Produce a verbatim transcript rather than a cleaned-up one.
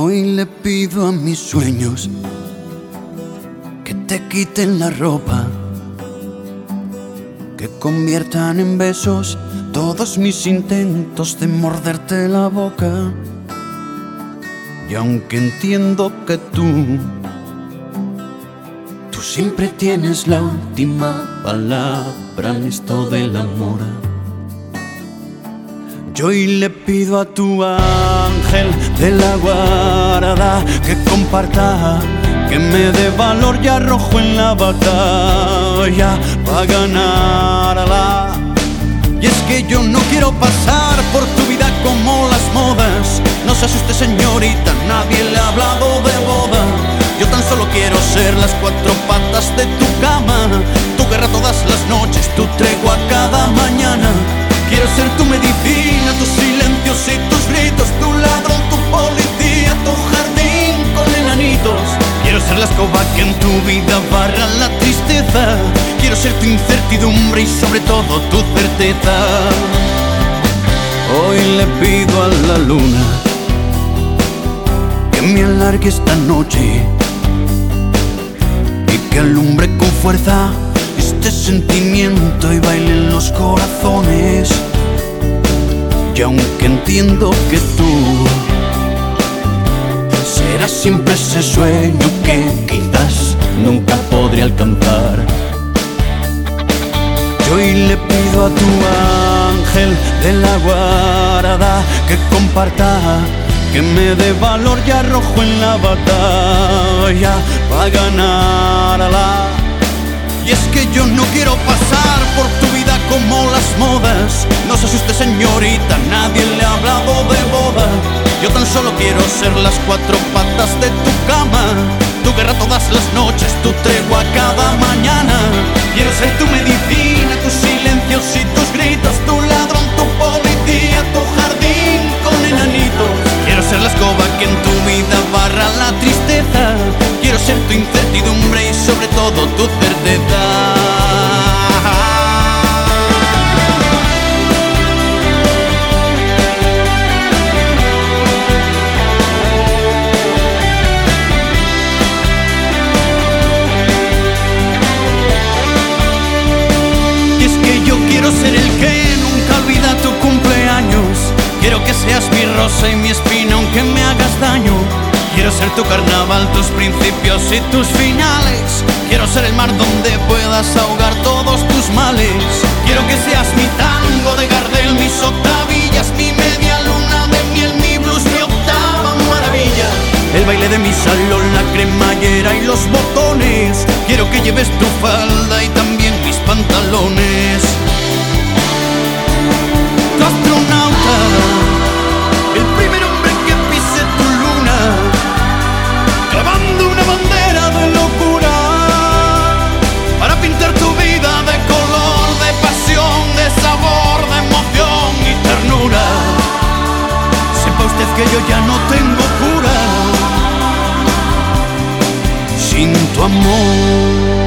Hoy le pido a mis sueños que te quiten la ropa, que conviertan en besos todos mis intentos de morderte la boca. Y aunque entiendo que tú, tú siempre tienes la última palabra en esto del amor, yo hoy le pido a tu ángel de la guarda que comparta, que me dé valor y arrojo en la batalla para ganarla. Y es que yo no quiero pasar por tu vida como las modas. No se asuste, señorita, nadie le ha hablado de boda. Yo tan solo quiero ser las cuatro patas de tu cama, tu guerra todas las noches, tu tregua cada mañana. Quiero ser tu medicina, tus silencios y tus gritos, tu ladrón, tu policía, tu jardín con enanitos. Quiero ser la escoba que en tu vida barra la tristeza. Quiero ser tu incertidumbre y sobre todo tu certeza. Hoy le pido a la luna que me alargue esta noche y que alumbre con fuerza este sentimiento y baile en los corazones. Y aunque entiendo que tú serás siempre ese sueño que quizás nunca podré alcanzar, yo hoy le pido a tu ángel de la guarda que comparta, que me dé valor y arrojo en la batalla para ganarla. Y es que yo no quiero pasar por tu vida como las modas. No se asuste, señorita, nadie le ha hablado de boda. Yo tan solo quiero ser las cuatro patas de tu cama, tu guerra todas las noches, tu tregua cada mañana. Quiero ser tu medicina, tus silencios y tus gritos, tu ladrón, tu policía, tu jardín con enanitos. Quiero ser la escoba que en tu vida barra la tristeza. Quiero ser tu incertidumbre y sobre todo tu certeza. Y es que yo quiero ser el que nunca olvida tu cumpleaños. Quiero que seas mi rosa y mi espina aunque me hagas daño. Quiero ser tu carnaval, tus principios y tus finales. Quiero ser el mar donde puedas ahogar todos tus males. Quiero que seas mi tango de Gardel, mis octavillas, mi media luna de miel, mi blues, mi octava maravilla. El baile de mi salón, la cremallera y los botones. Quiero que lleves tu falda y también mis pantalones. Tu astronauta, el primer hombre que pise tu luna, clavando una bandera de locura para pintar tu vida de color, de pasión, de sabor, de emoción y ternura. Sepa usted que yo ya no tengo cura sin tu amor.